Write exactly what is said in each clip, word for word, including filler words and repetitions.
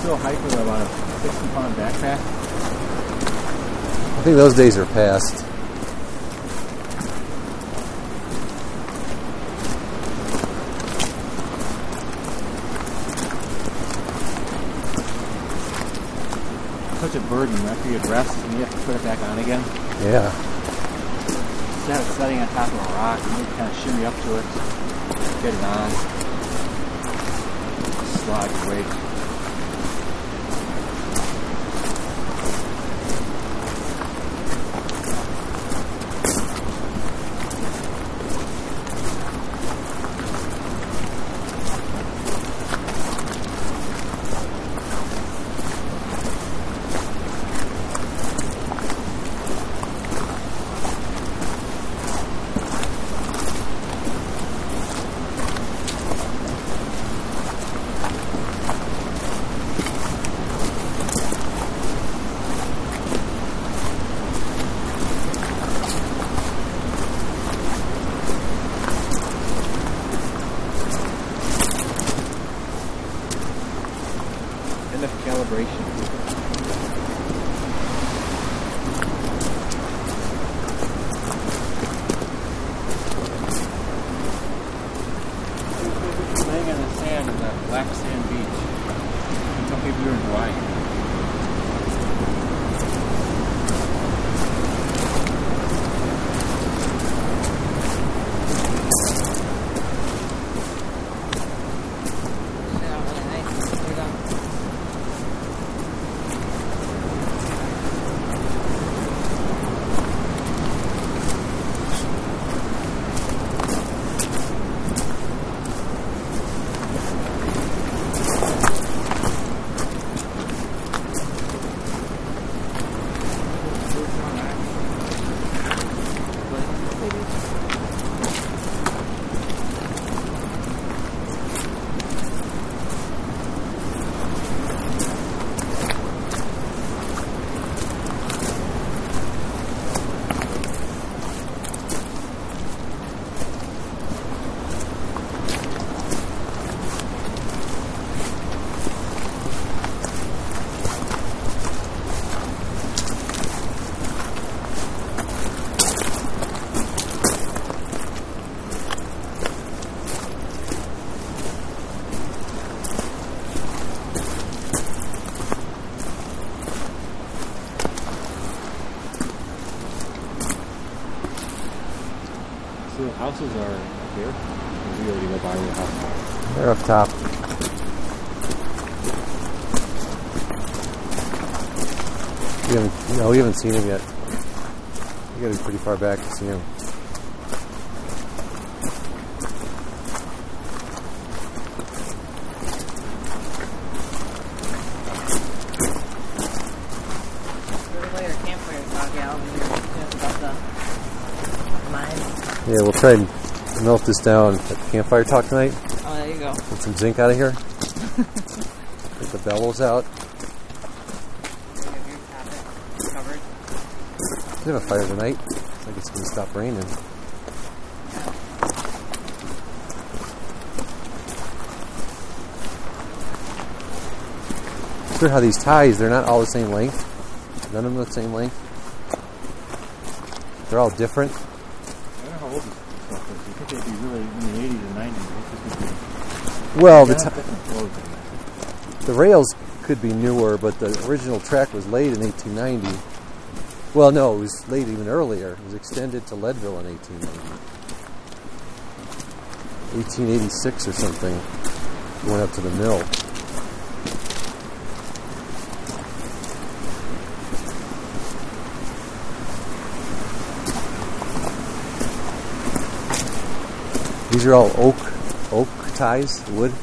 still hike with about a sixty pound backpack? I think those days are past. Such a burden after you rest and you have to put it back on again. Yeah. Instead of setting on top of a rock, you need to kind of shimmy up to it, get it on, slide your weight. End of calibration. Laying on the sand in the black sand beach. Some people are in Hawaii. The houses are up here. We already go by the house. They're up top. You haven't, no, we haven't seen him yet. You gotta be pretty far back to see him. Yeah, we'll try and melt this down at the campfire talk tonight. Oh, there you go. Get some zinc out of here. Get the bellows out. We have a fire tonight. Looks like it's going to stop raining. Sure how these ties, they're not all the same length. None of them are the same length. They're all different. They'd be really in the eighties and nineties. Well, the, t- the rails could be newer, but the original track was laid in eighteen ninety. Well, no, it was laid even earlier. It was extended to Leadville in eighteen ninety. eighteen eighty-six or something. It went up to the mill. These are all oak oak ties, wood.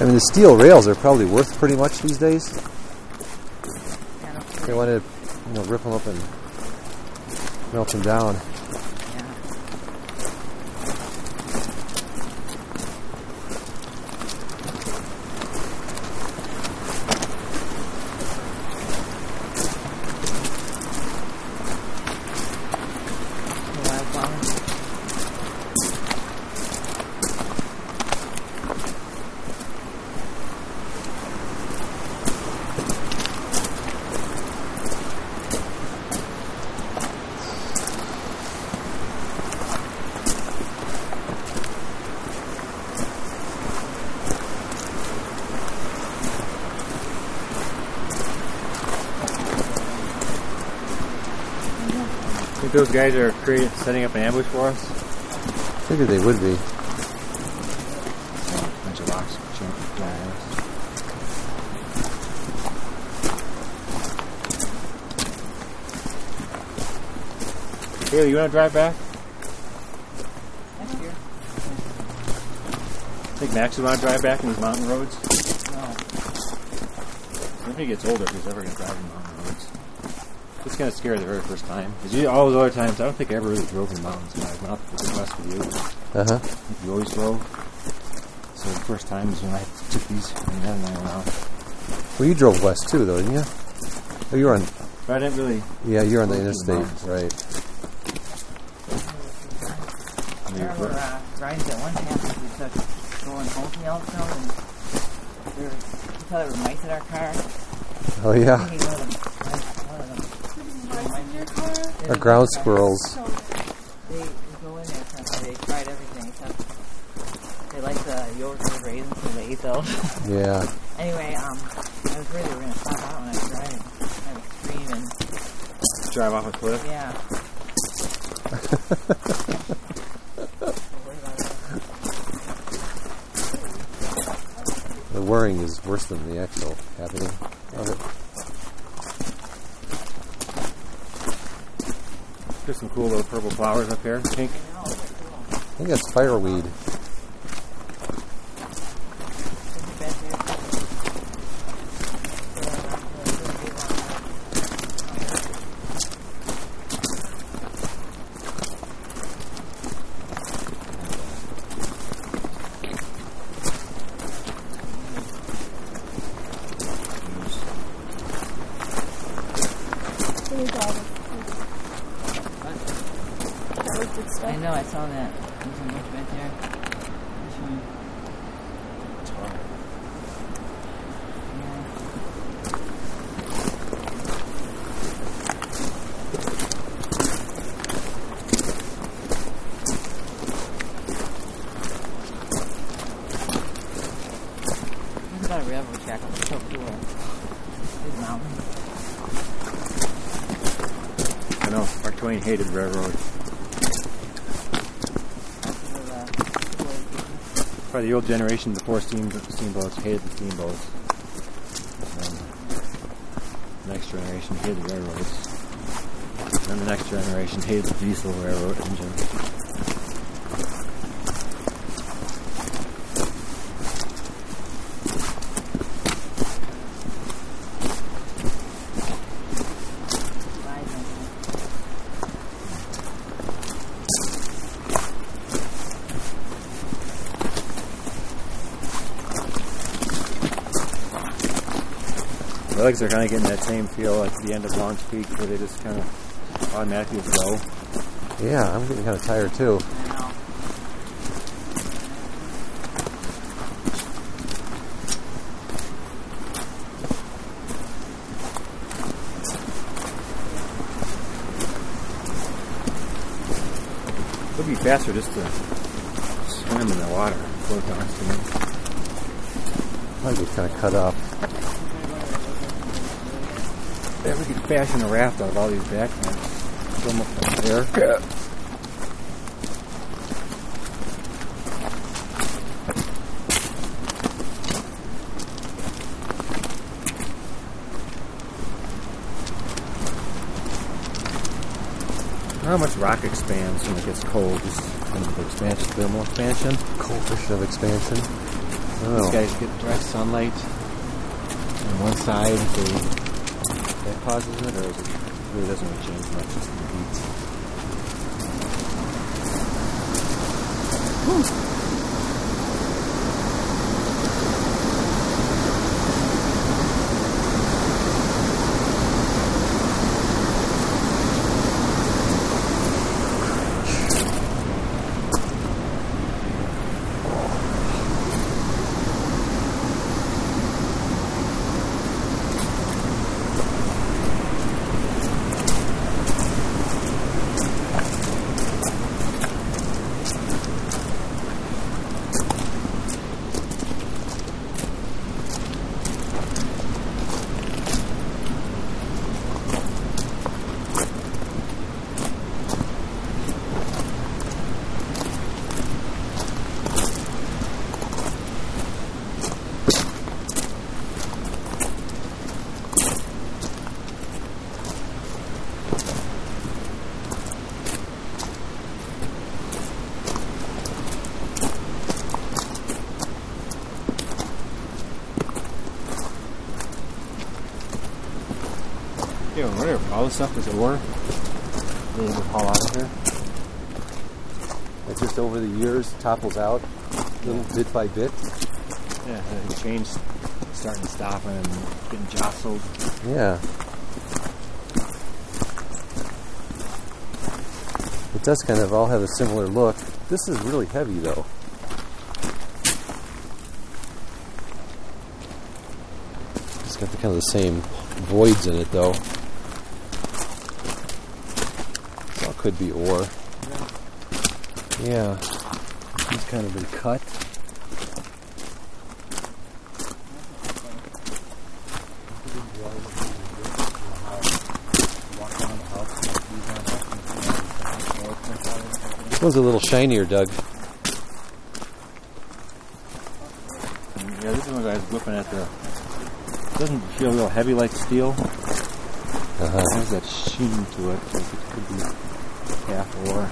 mean, the steel rails are probably worth pretty much these days. Yeah, no They want to, you know, rip them up and melt them down. Yeah. Wildflowers. Think those guys are creating, setting up an ambush for us? Figured they would be. Bunch of rocks. Haley, you want to drive back? Next year. Think Max would want to drive back in these mountain roads? No. When he gets older, if he's ever going to drive in mountain roads. It's kind of scary the very first time. Because you, all those other times, I don't think I ever really drove in mountains when I was not west with you. Uh-huh. I think you always drove. So the first time is when I took these, and then I went out. Well, you drove west too, though, didn't you? Oh, you were on. But I didn't really... Yeah, you're on the Go through the interstate, right? I mean, I remember uh, riding that one time we took going home from Yellowstone, and we, were, we thought there were mice in our car. Oh, yeah. Thinking one of them, one of them. Mice in your car? Or ground squirrels. So They, they go in there, except they tried everything except they like the yogurt raisins, so they ate those. Yeah. Anyway, um, I was worried they were going to stop out when I was driving. I would scream and, drive off a cliff. yeah. The worrying is worse than the actual happening of it. There's some cool little purple flowers up here. Pink. I think that's fireweed. really bad. That was good I stuff. know, I saw that. There's a bunch right there. Which one? Yeah. Got a railroad track. It's so cool. Big mountain. I know. Mark Twain hated railroad. Probably the old generation before steam, steamboats hated the steamboats. And the next generation hated the railroads. And the next generation hated the diesel railroad engine. The legs are kind of getting that same feel at the end of Launch Peak where they just kind of automatically go. Yeah, I'm getting kind of tired too. I know. It would be faster just to swim in the water, float down to me. I get kind of cut off. Yeah, we could fashion a raft out of all these backpacks. Swim up there. Yeah. How much rock expands when it gets cold? Just kind of expansion, thermal expansion. Coefficient of expansion. Oh. These guys get direct sunlight on one side. If they, that causes it, or is it really doesn't really change much? Just the heat. Yeah, whatever. All this stuff is ore. They able to haul out of here. It just over the years topples out, little bit by bit. Yeah, the chains starting to stop and getting jostled. Yeah. It does kind of all have a similar look. This is really heavy though. It's got the kind of the same voids in it though. This all could be ore. Yeah. He's kind of been cut. This one's a little shinier, Doug. Yeah, this one guy's whipping at the. Doesn't feel real heavy like steel. Uh-huh. It has that sheen to it, like it could be half ore.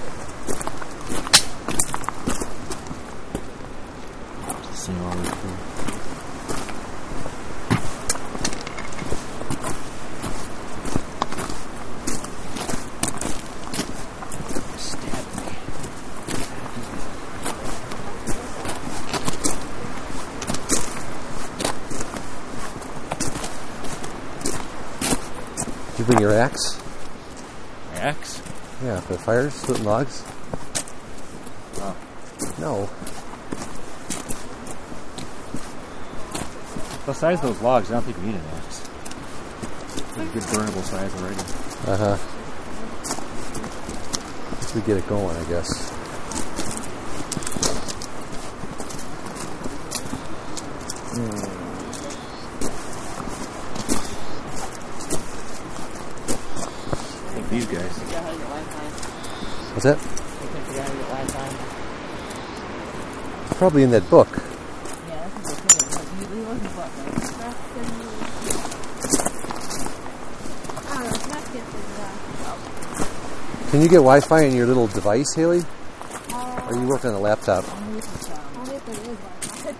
Same all the way through. Did you bring your axe? Axe? Yeah, for the fires, splitting logs? Oh. No. Besides those logs, I don't think you need an axe. They're a good burnable size already. Uh-huh. Once we get it going, I guess. I think these guys. Figure out how to get Wi-Fi. What's that? I can figure out how to get Wi-Fi. Probably in that book. Yeah, that's a good thing. He, he wasn't what, right? That's the new. I don't know. Matt can't figure it out. Can you get Wi-Fi in your little device, Haley? Uh, Or you work on a laptop? Only if it's, um, only if it is Wi-Fi.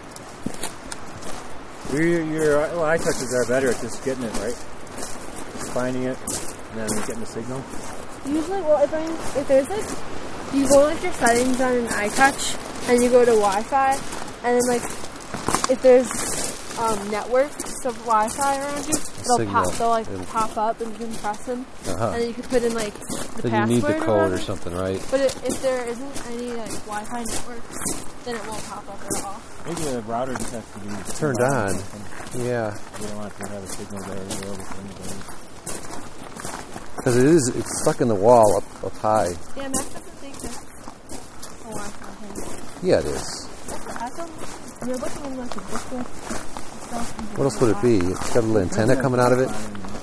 Your, your well, eye touches are better at just getting it right. Just finding it, and then getting the signal. Usually, well, if I'm, if there's like, you go like your settings on an iTouch, and you go to Wi-Fi, and then like, if there's um, networks of Wi-Fi around you, they'll Signal. pop, they'll like It'll- pop up, and you can press them, Uh-huh. and then you can put in like the Then password you need the or code whatever. or something, right? But if, if there isn't any like Wi-Fi networks, then it won't pop up at all. Maybe the router just has to be Turned on. Yeah. You don't want it to have a signal there or everything. Because it is, it's stuck in the wall up, up high. Yeah, Mac doesn't think that's a Wi-Fi thing. Yeah, it is. I thought you're looking in like a booklet. What else would it be? It's got a little antenna coming out of it.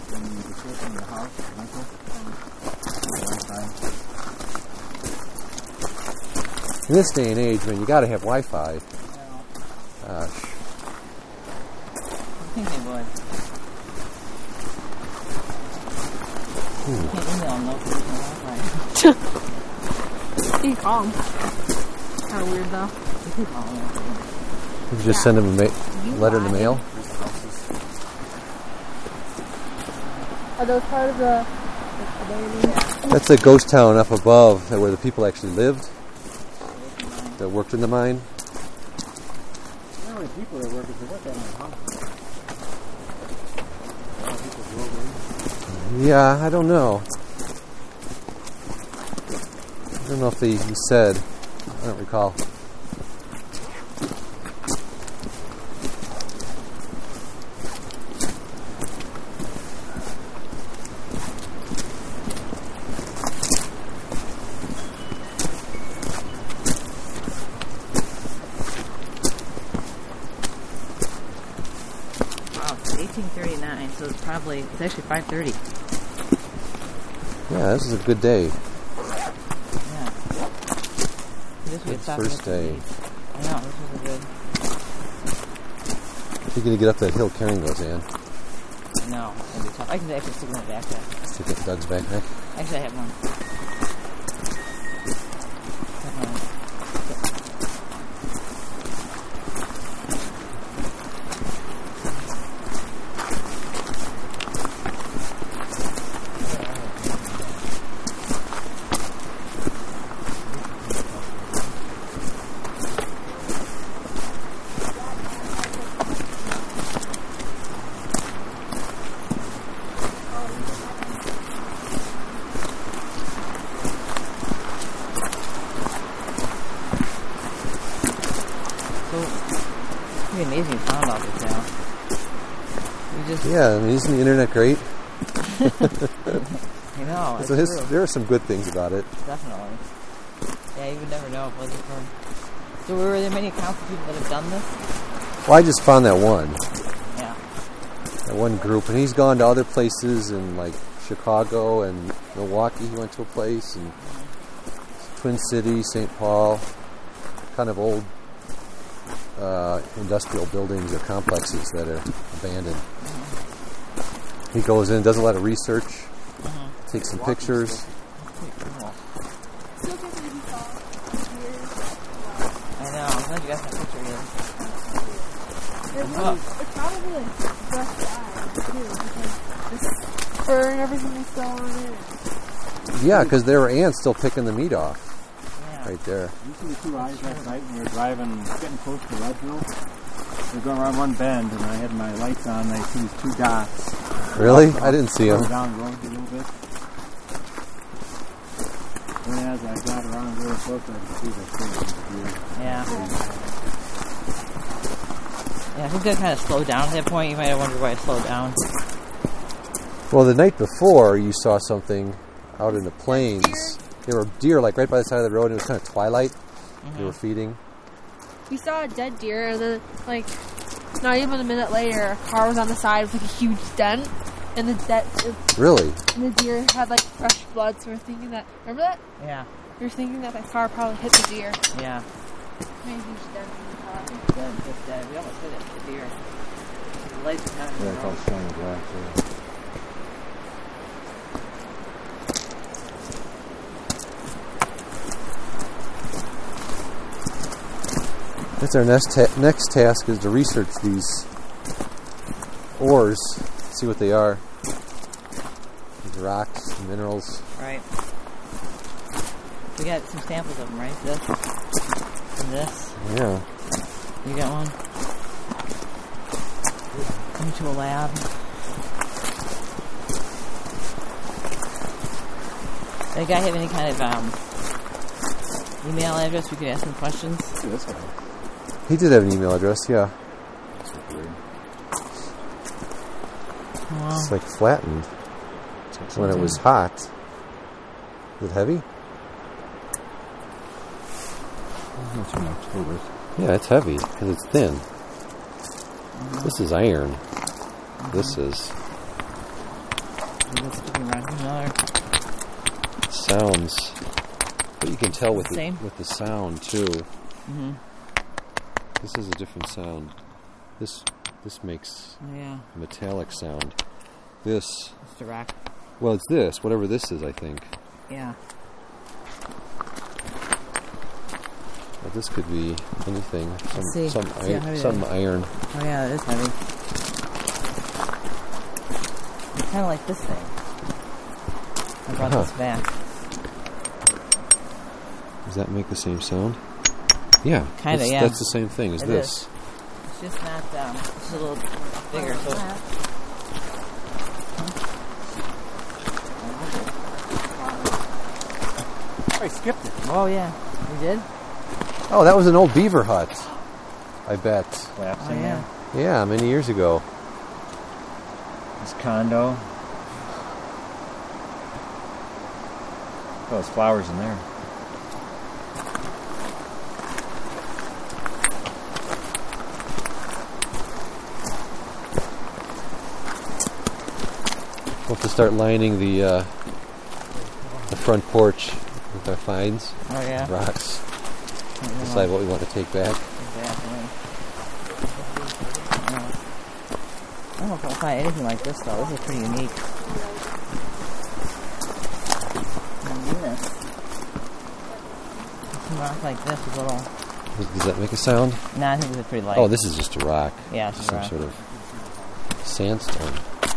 In this day and age, man, you got to have Wi-Fi. you know, Gosh. I think they would. Hmm. You can't email them though, because there's no Wi-Fi. You can call him. Kind of weird though. You can call them. You just Yeah. send them a ma- You letter in the lie. mail. Are those part of the abandoned? That's a ghost town up above where the people actually lived that worked in the mine. Not only people that work, they work at my house. A lot of people drove in. Yeah, I don't know. I don't know if he, he said. I don't recall. Wow, it's eighteen thirty-nine, so it's probably, it's actually five thirty. Yeah, this is a good day. Yeah. This was Good stopped first at day. eight. I know, this was a good, You're going to get up that hill carrying those, Ann. no, it's going to be tough. I can actually stick in my backpack. Stick it in Doug's backpack. Actually, I have one. Have one. So, it's pretty amazing you found all this now. You just, Yeah, I mean, isn't the internet great? you know, it's So his, true. there are some good things about it. Definitely. Yeah, you would never know if it wasn't for... So were there many accounts of people that have done this? Well, I just found that one. Yeah. That one group. And he's gone to other places in, like, Chicago and Milwaukee. He went to a place. And Twin City, Saint Paul. Kind of old uh, industrial buildings or complexes that are abandoned. He goes in, does a lot of research, Mm-hmm. takes some pictures. Pretty cool. Still think we saw here. I know. I'm glad you got that picture here. It's, Oh. it's probably like West Side too, because this fur and everything is still on it. Yeah, because there were ants still picking the meat off Yeah. right there. You see the two eyes last night when we were driving, getting close to Leadville? We were going around one bend, and I had my lights on, and I see these two dots. Really? I didn't see Go them. down the road a little bit. And as I got around really close, I could see the thing. Yeah. Yeah, I think that kind of slowed down at that point. You might have wondered why it slowed down. Well, the night before, you saw something out in the plains. There were deer, like, right by the side of the road, and it was kind of twilight. They were feeding. We saw a dead deer, and then, like, not even a minute later, a car was on the side with like a huge dent, and the de- Really? and the deer had like fresh blood. So we're thinking that. Remember that? Yeah. We were thinking that that car probably hit the deer. Yeah. Made a huge dent in the car. Dead, just dead. We almost hit it, the deer. The lights were kind of Yeah, it's all shiny black. So. That's our next ta- next task is to research these ores, see what they are. These rocks, minerals. Right. We got some samples of them, right? This and this. Yeah. You got one? Come to a lab. Does that guy have any kind of um, email address we could ask him questions? See this guy. He did have an email address, yeah. That's so weird. Well, It's like flattened when it was hot. Is it heavy? That's from October. Yeah, it's heavy because it's thin. This is iron. This is let's look around another. sounds. But you can tell with the, Same? with the sound too. Mm-hmm. This is a different sound. This this makes Oh, yeah. a metallic sound. This, It's the rock. well, it's this. Whatever this is, I think. Yeah. But this could be anything. Some Let's see. some, See how i- heavy some that iron. Oh yeah, it is heavy. Kind of like this thing. I brought Uh-huh. this back. Does that make the same sound? Yeah. Kinda, that's, yeah. That's the same thing as It this. is. It's just not. Um, it's just a little bigger. So. I skipped it. Oh yeah, you did. Oh, that was an old beaver hut. I bet. Collapsed Oh in yeah. there. Yeah, many years ago. This condo. Oh, there's flowers in there. We'll have to start lining the uh, the front porch with our finds, Oh yeah. rocks. I don't know. Decide what we want to take back. Exactly. Yeah. I don't know if I'll find anything like this though. This is pretty unique. Yes. Some rock like this is a little. Does that make a sound? Nah, I think this is pretty light. Oh, this is just a rock. Yeah, it's just a Some rock. sort of sandstone.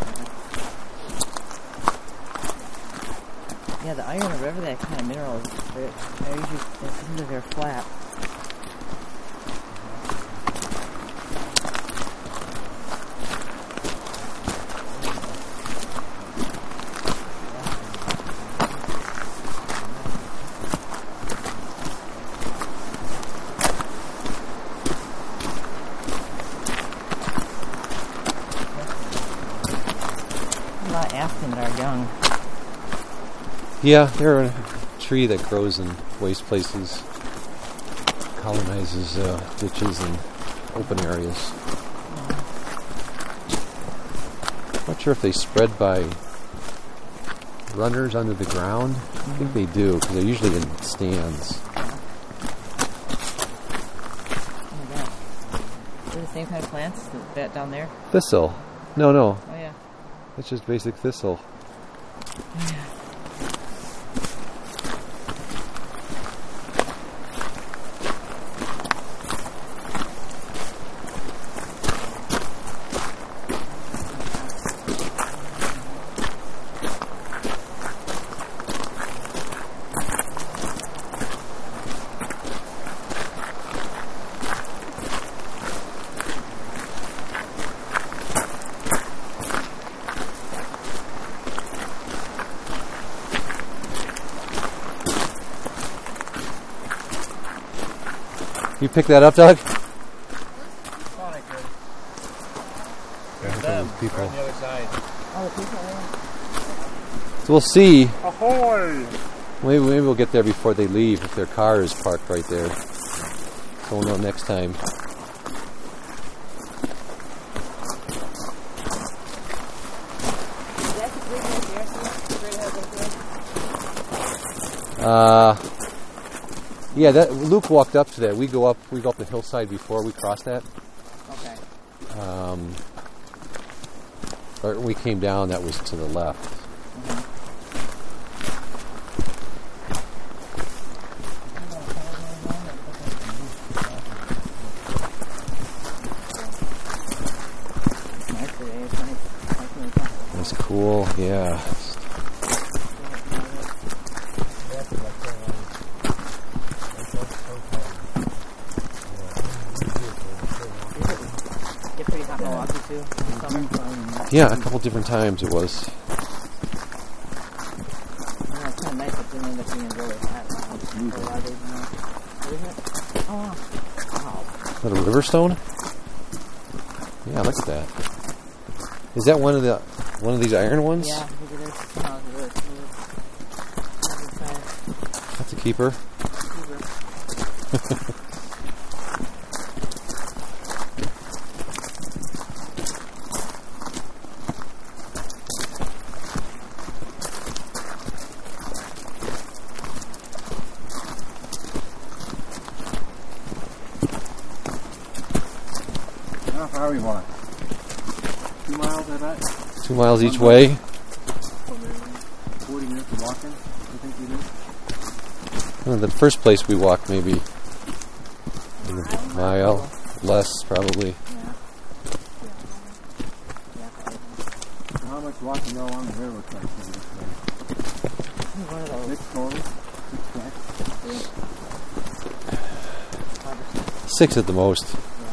Yeah, the iron or whatever that kind of mineral is, they're, they're usually, it seems like they're flat. A lot of aspen that are young. Yeah, they're a tree that grows in waste places, colonizes uh, ditches and open areas. Not sure if they spread by runners under the ground. I think they do, because they're usually in stands. Oh my gosh. They're the same kind of plants that, that down there? Thistle. No, no. Oh yeah. It's just basic thistle. You pick that up, Doug? Thought I could. There's Them, those people. they're on the other side. Oh, the people there. So we'll see. Ahoy! Maybe, maybe we'll get there before they leave if their car is parked right there. So we'll know next time. Is that the bridge right there? See? Straight ahead right there? Uh, yeah, that Luke walked up to that. We go up. We go up the hillside before we cross that. Okay. Um, or we came down. That was to the left. Nice today. It's nice. Nice and comfortable. That's cool. Yeah. Get pretty hot in Milwaukee too in summer. Yeah, a couple different times it was. Yeah, it's kind of nice, but didn't end up being really hot uh, for a lot of days now. What is it? Oh, wow. Is that a river stone? Yeah, look at that. Is that one of the one of these iron ones? Yeah, look at this. Oh, it's really smooth. Inside. That's a keeper. How far are we walking? Two miles, I bet? Two miles each way. Forty minutes of walking, I think we do. Well, the first place we walked maybe Mile, less probably. Yeah. Yeah. How much walking go along the railroad tracks over this way? One of those. Six total? Six tracks? Six at the most.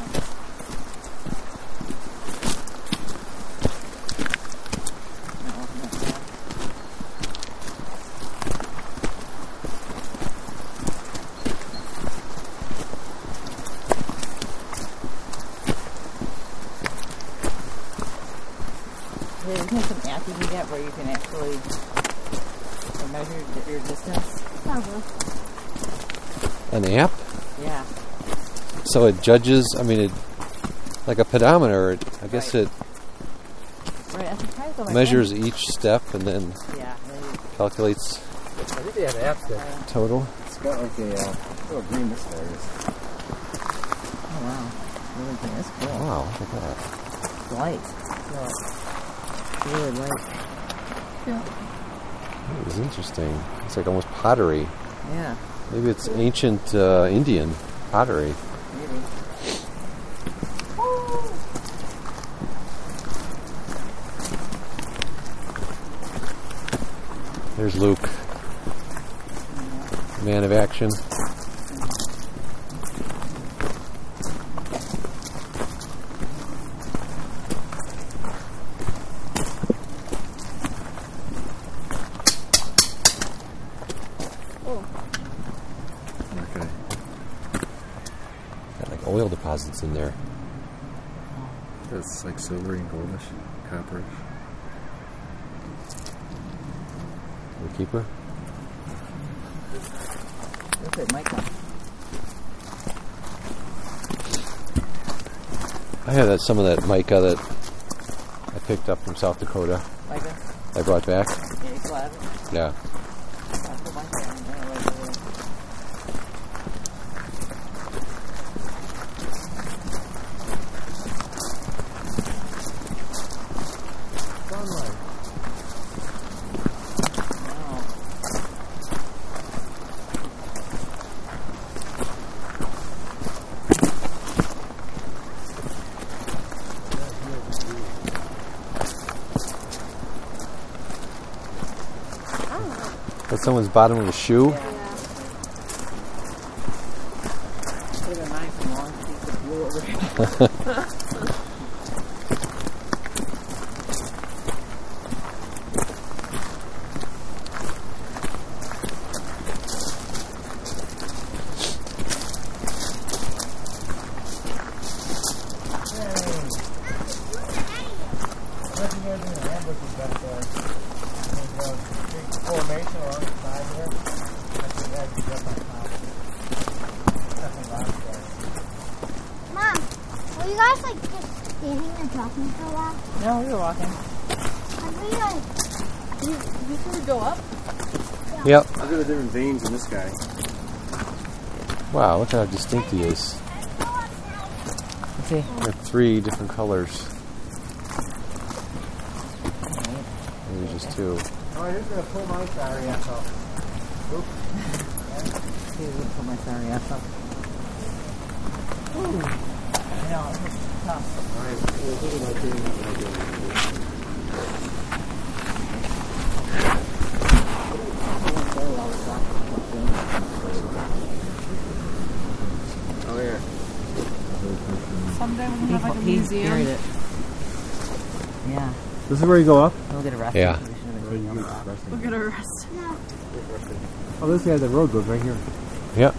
There's some app you can get where you can actually measure your distance. An app? Yeah. So it judges, I mean, it like a pedometer, it, I guess Right. it Right, I should try to go measures each step and then Yeah. Maybe. calculates I think they have apps that total. it's got like a uh, little green this there is. Oh wow. Really good. That's cool. Wow, look at that. It's light. So, really light. Yeah. That was interesting. It's like almost pottery. Yeah. Maybe it's ancient uh, Indian pottery. Maybe. There's Luke, man of action. Okay. Got like oil deposits in there. It's like silvery and goldish, copperish. The keeper. Look at Michael. I have that, some of that mica that I picked up from South Dakota. Michael. I brought back. Yeah, you still have it? Yeah. I'll put Michael in there. Like, uh, wow. That's someone's bottom of a shoe. Yeah. Could have been mine from long piece of blue over here. Mom, were you guys like just standing and talking for a while? No, we were walking. And we like, You, you can go up. Yep. Look at the different veins in this guy. Wow, look how distinct he is. Let's see. There are three different colors. Maybe just two. Alright, who's going to pull my sorry ass off? See, we can put my sorry ass up. Ooh. I know, it's tough. Alright, look at my team. Oh, yeah. Someday we're gonna He, have like a he museum. buried it. Yeah. This is where you go up? We'll get arrested. Yeah. We should have been taken off. We'll get arrested. Oh, this guy, the road goes right here. Yep.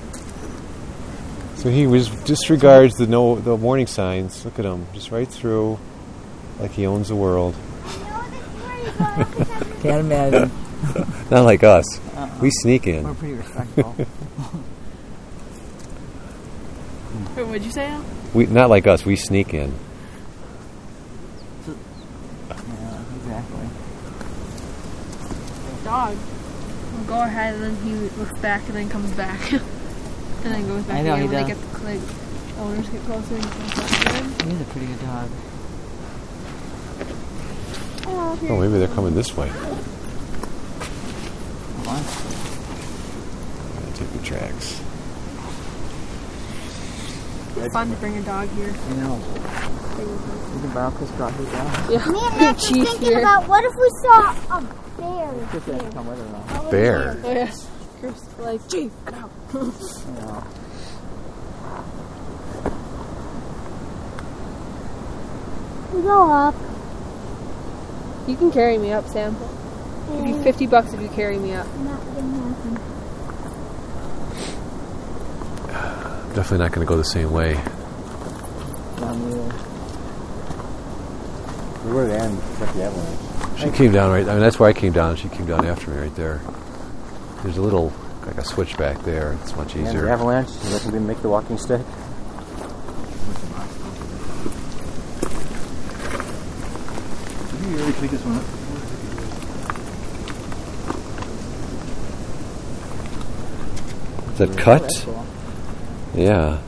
So he was disregards the no the warning signs. Look at him, just right through, like he owns the world. I know this is where you go every time you Can't imagine. Not like us. Uh-uh. We sneak We're in. pretty respectful. Wait, what'd you say, Al? We not like us. We sneak in. Yeah, exactly. Dog. We'll go ahead and then he looks back and then comes back. and then goes back I know, again he when they does. get the like, owners get closer and he comes back again. He's a pretty good dog. Oh, here. Oh, maybe they're coming this way. Come on. I'm gonna take the tracks. It's fun to bring a dog here. You know. You can borrow Chris Cross here down. Yeah. Me and Max were Chief thinking here. about what if we saw a bear. Chris has to come with her now. Bear. Oh yeah. Chris, like, Chief, no. You know. We go up. You can carry me up, Sam. Give you fifty bucks if you carry me up. Not gonna happen. Definitely not going to go the same way. Down the We were there and checked the avalanche. She came down right. I mean, that's where I came down. She came down after me right there. There's a little, like a switch back there. It's much And the easier. avalanche, you reckon we make the walking stick? Did you really pick this one up? Is that cut? That's cool. Yeah.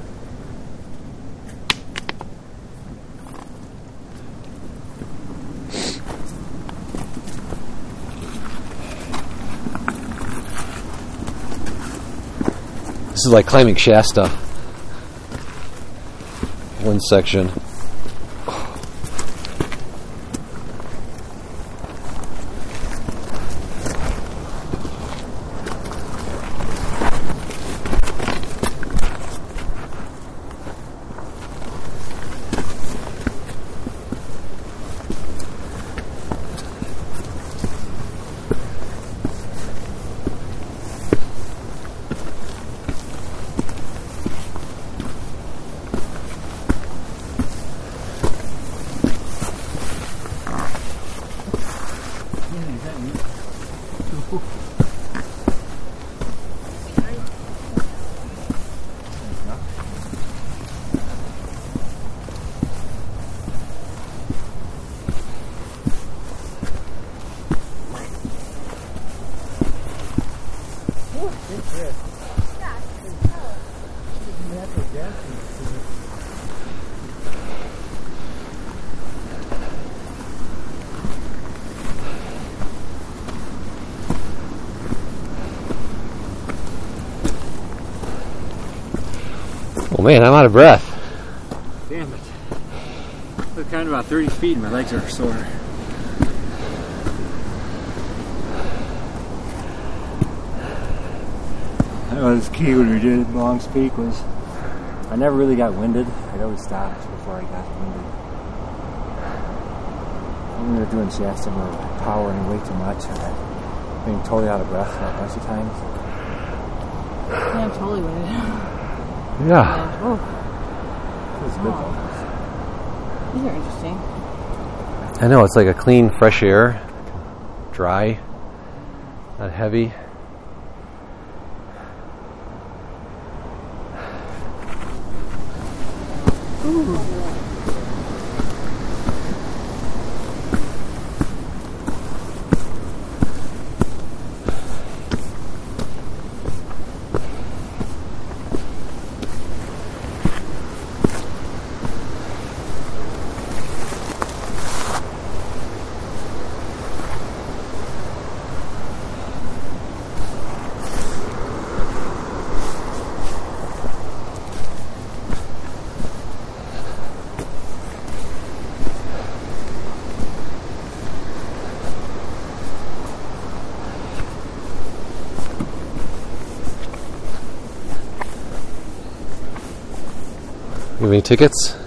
This is like climbing Shasta. One section. Oh man, I'm out of breath. Damn it. We're kind of about thirty feet and my legs are sore. That was key when we did Long's Peak was I never really got winded. I'd always stopped before I got winded. When we were doing shafts and we were powering way too much and I being totally out of breath a bunch of times. Yeah, I'm totally with it. Yeah. Yeah. Oh, It was good though. these are interesting. I know, it's like a clean, fresh air. Dry. Not heavy. You have any tickets?